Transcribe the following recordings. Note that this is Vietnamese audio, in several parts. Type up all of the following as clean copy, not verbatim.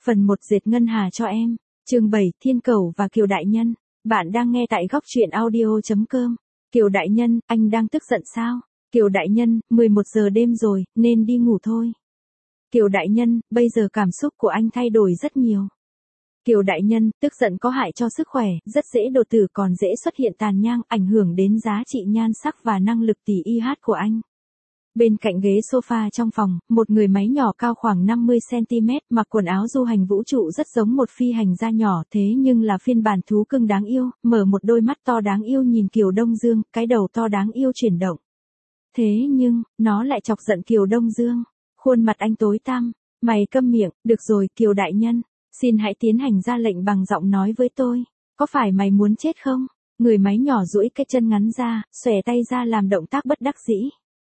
Phần 1 dệt ngân hà cho em. Chương 7, Thiên Cẩu và Kiều Đại Nhân. Bạn đang nghe tại góc truyện audio.com. Kiều Đại Nhân, anh đang tức giận sao? Kiều Đại Nhân, 11 giờ đêm rồi, nên đi ngủ thôi. Kiều Đại Nhân, bây giờ cảm xúc của anh thay đổi rất nhiều. Kiều Đại Nhân, tức giận có hại cho sức khỏe, rất dễ đột tử còn dễ xuất hiện tàn nhang, ảnh hưởng đến giá trị nhan sắc và năng lực tỷ IH của anh. Bên cạnh ghế sofa trong phòng, một người máy nhỏ cao khoảng 50cm, mặc quần áo du hành vũ trụ rất giống một phi hành gia nhỏ, thế nhưng là phiên bản thú cưng đáng yêu, mở một đôi mắt to đáng yêu nhìn Kiều Đông Dương, cái đầu to đáng yêu chuyển động. Thế nhưng, nó lại chọc giận Kiều Đông Dương. Khuôn mặt anh tối tăm, mày câm miệng, được rồi Kiều Đại Nhân, xin hãy tiến hành ra lệnh bằng giọng nói với tôi, có phải mày muốn chết không? Người máy nhỏ duỗi cái chân ngắn ra, xòe tay ra làm động tác bất đắc dĩ.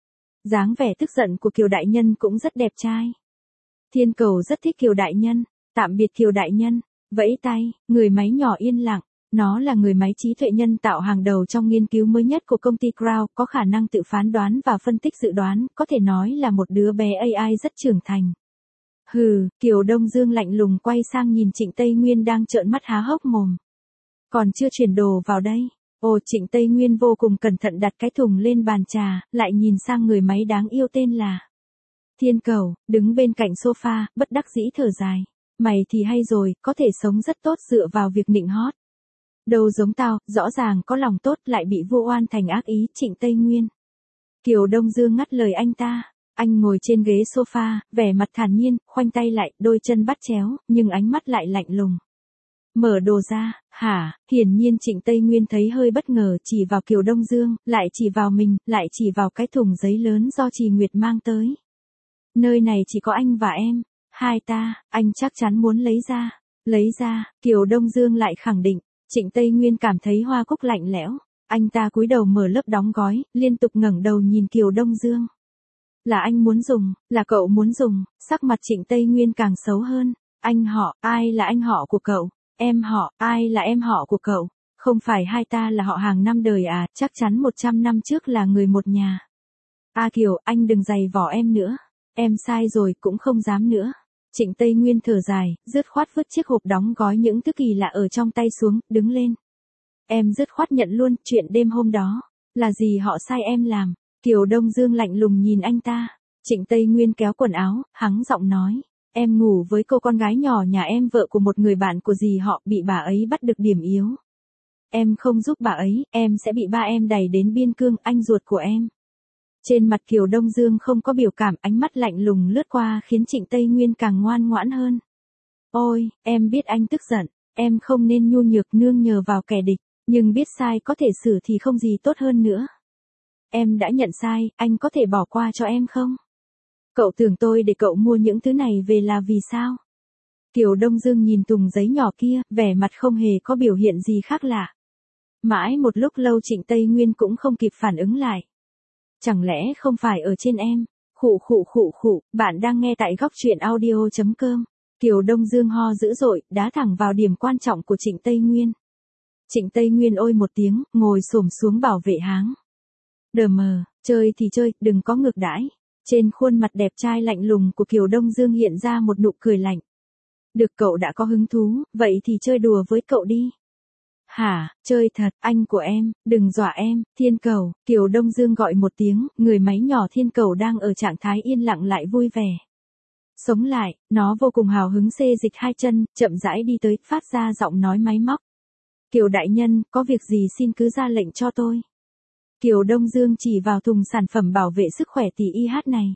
Dáng vẻ tức giận của Kiều Đại Nhân cũng rất đẹp trai. Thiên Cẩu rất thích Kiều Đại Nhân, tạm biệt Kiều Đại Nhân, vẫy tay, người máy nhỏ yên lặng. Nó là người máy trí tuệ nhân tạo hàng đầu trong nghiên cứu mới nhất của công ty Crown, có khả năng tự phán đoán và phân tích dự đoán, có thể nói là một đứa bé AI rất trưởng thành. Hừ, Kiều Đông Dương lạnh lùng quay sang nhìn Trịnh Tây Nguyên đang trợn mắt há hốc mồm. Còn chưa chuyển đồ vào đây. Ồ, Trịnh Tây Nguyên vô cùng cẩn thận đặt cái thùng lên bàn trà, lại nhìn sang người máy đáng yêu tên là Thiên Cẩu, đứng bên cạnh sofa, bất đắc dĩ thở dài. Mày thì hay rồi, có thể sống rất tốt dựa vào việc nịnh hót. Đâu giống tao, rõ ràng có lòng tốt lại bị vu oan thành ác ý, Trịnh Tây Nguyên. Kiều Đông Dương ngắt lời anh ta. Anh ngồi trên ghế sofa, vẻ mặt thản nhiên, khoanh tay lại, đôi chân bắt chéo, nhưng ánh mắt lại lạnh lùng. Mở đồ ra, hả? Hiển nhiên Trịnh Tây Nguyên thấy hơi bất ngờ, chỉ vào Kiều Đông Dương, lại chỉ vào mình, lại chỉ vào cái thùng giấy lớn do Trì Nguyệt mang tới. Nơi này chỉ có anh và em, hai ta, anh chắc chắn muốn lấy ra. Lấy ra, Kiều Đông Dương lại khẳng định. Trịnh Tây Nguyên cảm thấy hoa cúc lạnh lẽo, anh ta cúi đầu mở lớp đóng gói, liên tục ngẩng đầu nhìn Kiều Đông Dương. Là anh muốn dùng, là cậu muốn dùng, sắc mặt Trịnh Tây Nguyên càng xấu hơn. Anh họ, ai là anh họ của cậu? Em họ, ai là em họ của cậu? Không phải hai ta là họ hàng năm đời à, chắc chắn 100 năm trước là người một nhà. A Kiều, anh đừng giày vò em nữa. Em sai rồi, cũng không dám nữa. Trịnh Tây Nguyên thở dài, dứt khoát vứt chiếc hộp đóng gói những thứ kỳ lạ ở trong tay xuống, đứng lên. Em dứt khoát nhận luôn, chuyện đêm hôm đó, là gì họ sai em làm? Kiều Đông Dương lạnh lùng nhìn anh ta. Trịnh Tây Nguyên kéo quần áo, hắng giọng nói. Em ngủ với cô con gái nhỏ nhà em, vợ của một người bạn của dì họ, bị bà ấy bắt được điểm yếu. Em không giúp bà ấy, em sẽ bị ba em đày đến biên cương, anh ruột của em. Trên mặt Kiều Đông Dương không có biểu cảm, ánh mắt lạnh lùng lướt qua khiến Trịnh Tây Nguyên càng ngoan ngoãn hơn. Ôi, em biết anh tức giận, em không nên nhu nhược nương nhờ vào kẻ địch, nhưng biết sai có thể xử thì không gì tốt hơn nữa. Em đã nhận sai, anh có thể bỏ qua cho em không? Cậu tưởng tôi để cậu mua những thứ này về là vì sao? Kiều Đông Dương nhìn thùng giấy nhỏ kia, vẻ mặt không hề có biểu hiện gì khác lạ. Mãi một lúc lâu Trịnh Tây Nguyên cũng không kịp phản ứng lại. Chẳng lẽ không phải ở trên em? Khụ, bạn đang nghe tại góc truyện audio.com. Kiều Đông Dương ho dữ dội, đá thẳng vào điểm quan trọng của Trịnh Tây Nguyên. Trịnh Tây Nguyên ôi một tiếng, ngồi xổm xuống bảo vệ háng. Đờ mờ, chơi thì chơi, đừng có ngược đãi. Trên khuôn mặt đẹp trai lạnh lùng của Kiều Đông Dương hiện ra một nụ cười lạnh. Được, cậu đã có hứng thú, vậy thì chơi đùa với cậu đi. Hả, chơi thật, anh của em, đừng dọa em, Thiên Cẩu, Kiều Đông Dương gọi một tiếng, người máy nhỏ Thiên Cẩu đang ở trạng thái yên lặng lại vui vẻ. Sống lại, nó vô cùng hào hứng xê dịch hai chân, chậm rãi đi tới, phát ra giọng nói máy móc. Kiều Đại Nhân, có việc gì xin cứ ra lệnh cho tôi. Kiều Đông Dương chỉ vào thùng sản phẩm bảo vệ sức khỏe tỷ IH này.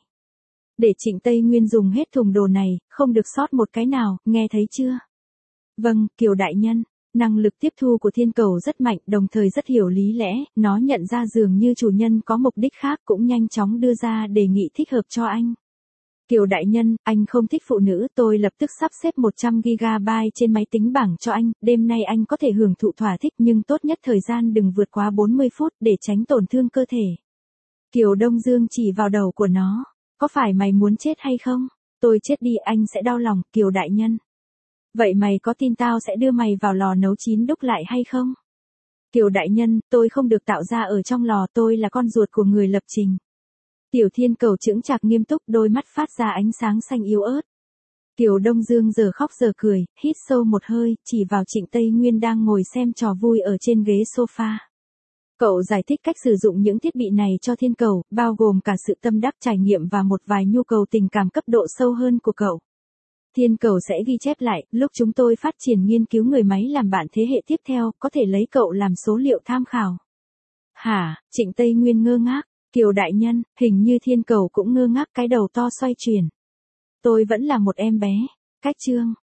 Để Trịnh Tây Nguyên dùng hết thùng đồ này, không được sót một cái nào, nghe thấy chưa? Vâng, Kiều Đại Nhân. Năng lực tiếp thu của Thiên Cẩu rất mạnh, đồng thời rất hiểu lý lẽ, nó nhận ra dường như chủ nhân có mục đích khác, cũng nhanh chóng đưa ra đề nghị thích hợp cho anh. Kiều Đại Nhân, anh không thích phụ nữ, tôi lập tức sắp xếp 100GB trên máy tính bảng cho anh, đêm nay anh có thể hưởng thụ thỏa thích nhưng tốt nhất thời gian đừng vượt quá 40 phút để tránh tổn thương cơ thể. Kiều Đông Dương chỉ vào đầu của nó. Có phải mày muốn chết hay không? Tôi chết đi anh sẽ đau lòng, Kiều Đại Nhân. Vậy mày có tin tao sẽ đưa mày vào lò nấu chín đúc lại hay không? Kiều Đại Nhân, tôi không được tạo ra ở trong lò, tôi là con ruột của người lập trình. Tiểu Thiên Cẩu chững chạc nghiêm túc, đôi mắt phát ra ánh sáng xanh yếu ớt. Kiều Đông Dương giờ khóc giờ cười, hít sâu một hơi, chỉ vào Trịnh Tây Nguyên đang ngồi xem trò vui ở trên ghế sofa. Cậu giải thích cách sử dụng những thiết bị này cho Thiên Cầu, bao gồm cả sự tâm đắc trải nghiệm và một vài nhu cầu tình cảm cấp độ sâu hơn của cậu. Thiên Cầu sẽ ghi chép lại, lúc chúng tôi phát triển nghiên cứu người máy làm bạn thế hệ tiếp theo, có thể lấy cậu làm số liệu tham khảo. Hả, Trịnh Tây Nguyên ngơ ngác, Kiều đại nhân, hình như Thiên Cầu cũng ngơ ngác, cái đầu to xoay chuyển. Tôi vẫn là một em bé. Cách chương